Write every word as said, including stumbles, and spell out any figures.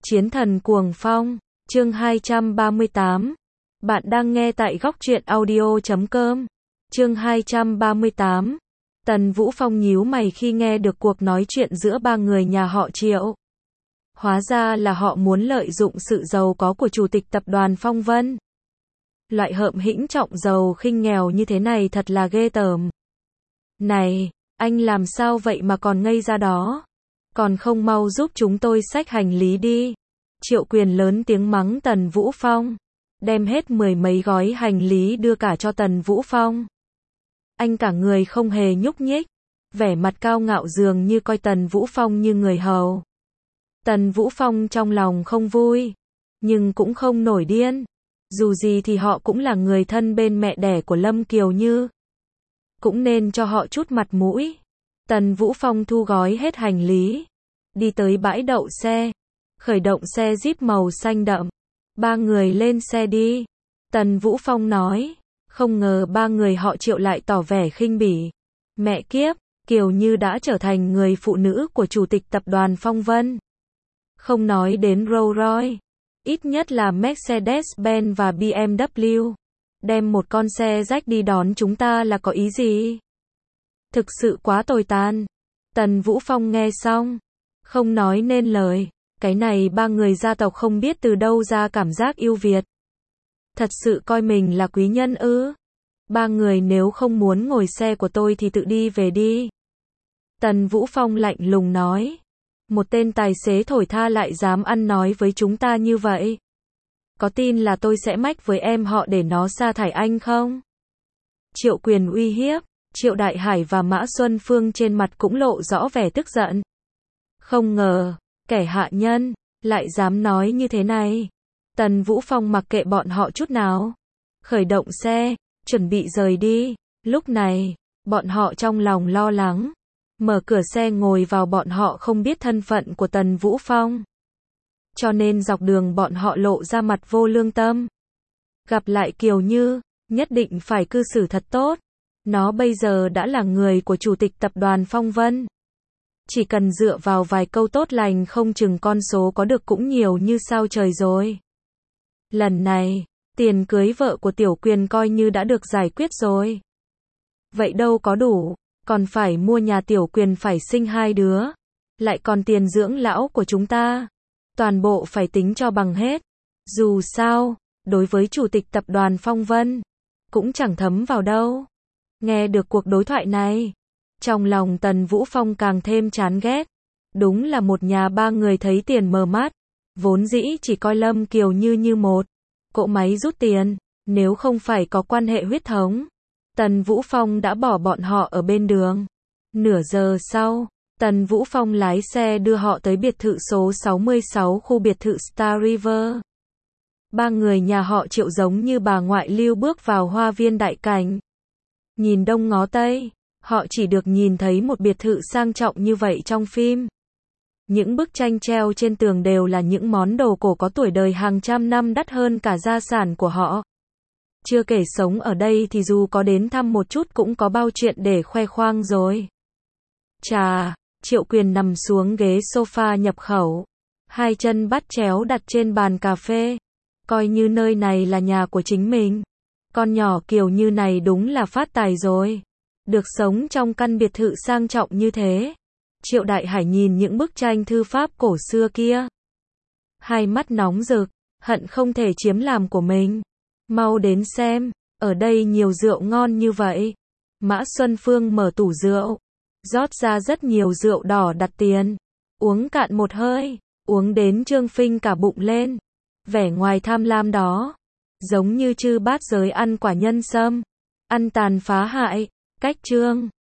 Chiến thần cuồng phong, chương hai trăm ba mươi tám. Bạn đang nghe tại góc truyện audio chấm com. Chương hai trăm ba mươi tám. Tần Vũ Phong nhíu mày khi nghe được cuộc nói chuyện giữa ba người nhà họ Triệu. Hóa ra là họ muốn lợi dụng sự giàu có của chủ tịch tập đoàn Phong Vân. Loại hợm hĩnh trọng giàu khinh nghèo như thế này thật là ghê tởm. Này, anh làm sao vậy mà còn ngây ra đó? Còn không mau giúp chúng tôi xách hành lý đi. Triệu Quyền lớn tiếng mắng Tần Vũ Phong. Đem hết mười mấy gói hành lý đưa cả cho Tần Vũ Phong. Anh cả người không hề nhúc nhích. Vẻ mặt cao ngạo dường như coi Tần Vũ Phong như người hầu. Tần Vũ Phong trong lòng không vui. Nhưng cũng không nổi điên. Dù gì thì họ cũng là người thân bên mẹ đẻ của Lâm Kiều Như. Cũng nên cho họ chút mặt mũi. Tần Vũ Phong thu gói hết hành lý. Đi tới bãi đậu xe. Khởi động xe Jeep màu xanh đậm. Ba người lên xe đi. Tần Vũ Phong nói. Không ngờ ba người họ Triệu lại tỏ vẻ khinh bỉ. Mẹ kiếp, Kiều Như đã trở thành người phụ nữ của chủ tịch tập đoàn Phong Vân. Không nói đến Rolls Royce. Ít nhất là Mercedes-Benz và bê em vê. Đem một con xe rách đi đón chúng ta là có ý gì? Thực sự quá tồi tàn. Tần Vũ Phong nghe xong. Không nói nên lời. Cái này ba người gia tộc không biết từ đâu ra cảm giác yêu Việt. Thật sự coi mình là quý nhân ư? Ba người nếu không muốn ngồi xe của tôi thì tự đi về đi. Tần Vũ Phong lạnh lùng nói. Một tên tài xế thổi tha lại dám ăn nói với chúng ta như vậy. Có tin là tôi sẽ mách với em họ để nó sa thải anh không? Triệu Quyền uy hiếp. Triệu Đại Hải và Mã Xuân Phương trên mặt cũng lộ rõ vẻ tức giận. Không ngờ, kẻ hạ nhân, lại dám nói như thế này. Tần Vũ Phong mặc kệ bọn họ chút nào. Khởi động xe, chuẩn bị rời đi. Lúc này, bọn họ trong lòng lo lắng. Mở cửa xe ngồi vào bọn họ không biết thân phận của Tần Vũ Phong. Cho nên dọc đường bọn họ lộ ra mặt vô lương tâm. Gặp lại Kiều Như, nhất định phải cư xử thật tốt. Nó bây giờ đã là người của chủ tịch tập đoàn Phong Vân. Chỉ cần dựa vào vài câu tốt lành không chừng con số có được cũng nhiều như sao trời rồi. Lần này, tiền cưới vợ của Tiểu Quyền coi như đã được giải quyết rồi. Vậy đâu có đủ, còn phải mua nhà Tiểu Quyền phải sinh hai đứa. Lại còn tiền dưỡng lão của chúng ta. Toàn bộ phải tính cho bằng hết. Dù sao, đối với chủ tịch tập đoàn Phong Vân, cũng chẳng thấm vào đâu. Nghe được cuộc đối thoại này, trong lòng Tần Vũ Phong càng thêm chán ghét. Đúng là một nhà ba người thấy tiền mờ mắt. Vốn dĩ chỉ coi Lâm Kiều Như như một cỗ máy rút tiền. Nếu không phải có quan hệ huyết thống, Tần Vũ Phong đã bỏ bọn họ ở bên đường. Nửa giờ sau, Tần Vũ Phong lái xe đưa họ tới biệt thự số sáu mươi sáu khu biệt thự Star River. Ba người nhà họ Triệu giống như bà ngoại lưu bước vào hoa viên đại cảnh. Nhìn đông ngó tây, họ chỉ được nhìn thấy một biệt thự sang trọng như vậy trong phim. Những bức tranh treo trên tường đều là những món đồ cổ có tuổi đời hàng trăm năm đắt hơn cả gia sản của họ. Chưa kể sống ở đây thì dù có đến thăm một chút cũng có bao chuyện để khoe khoang rồi. Chà, Triệu Quyền nằm xuống ghế sofa nhập khẩu. Hai chân bắt chéo đặt trên bàn cà phê. Coi như nơi này là nhà của chính mình. Con nhỏ Kiều Như này đúng là phát tài rồi. Được sống trong căn biệt thự sang trọng như thế. Triệu Đại Hải nhìn những bức tranh thư pháp cổ xưa kia. Hai mắt nóng rực, hận không thể chiếm làm của mình. Mau đến xem, ở đây nhiều rượu ngon như vậy. Mã Xuân Phương mở tủ rượu. Rót ra rất nhiều rượu đỏ đặt tiền. Uống cạn một hơi, uống đến trương phinh cả bụng lên. Vẻ ngoài tham lam đó. Giống như chư bát giới ăn quả nhân sâm. Ăn tàn phá hại, cách trương.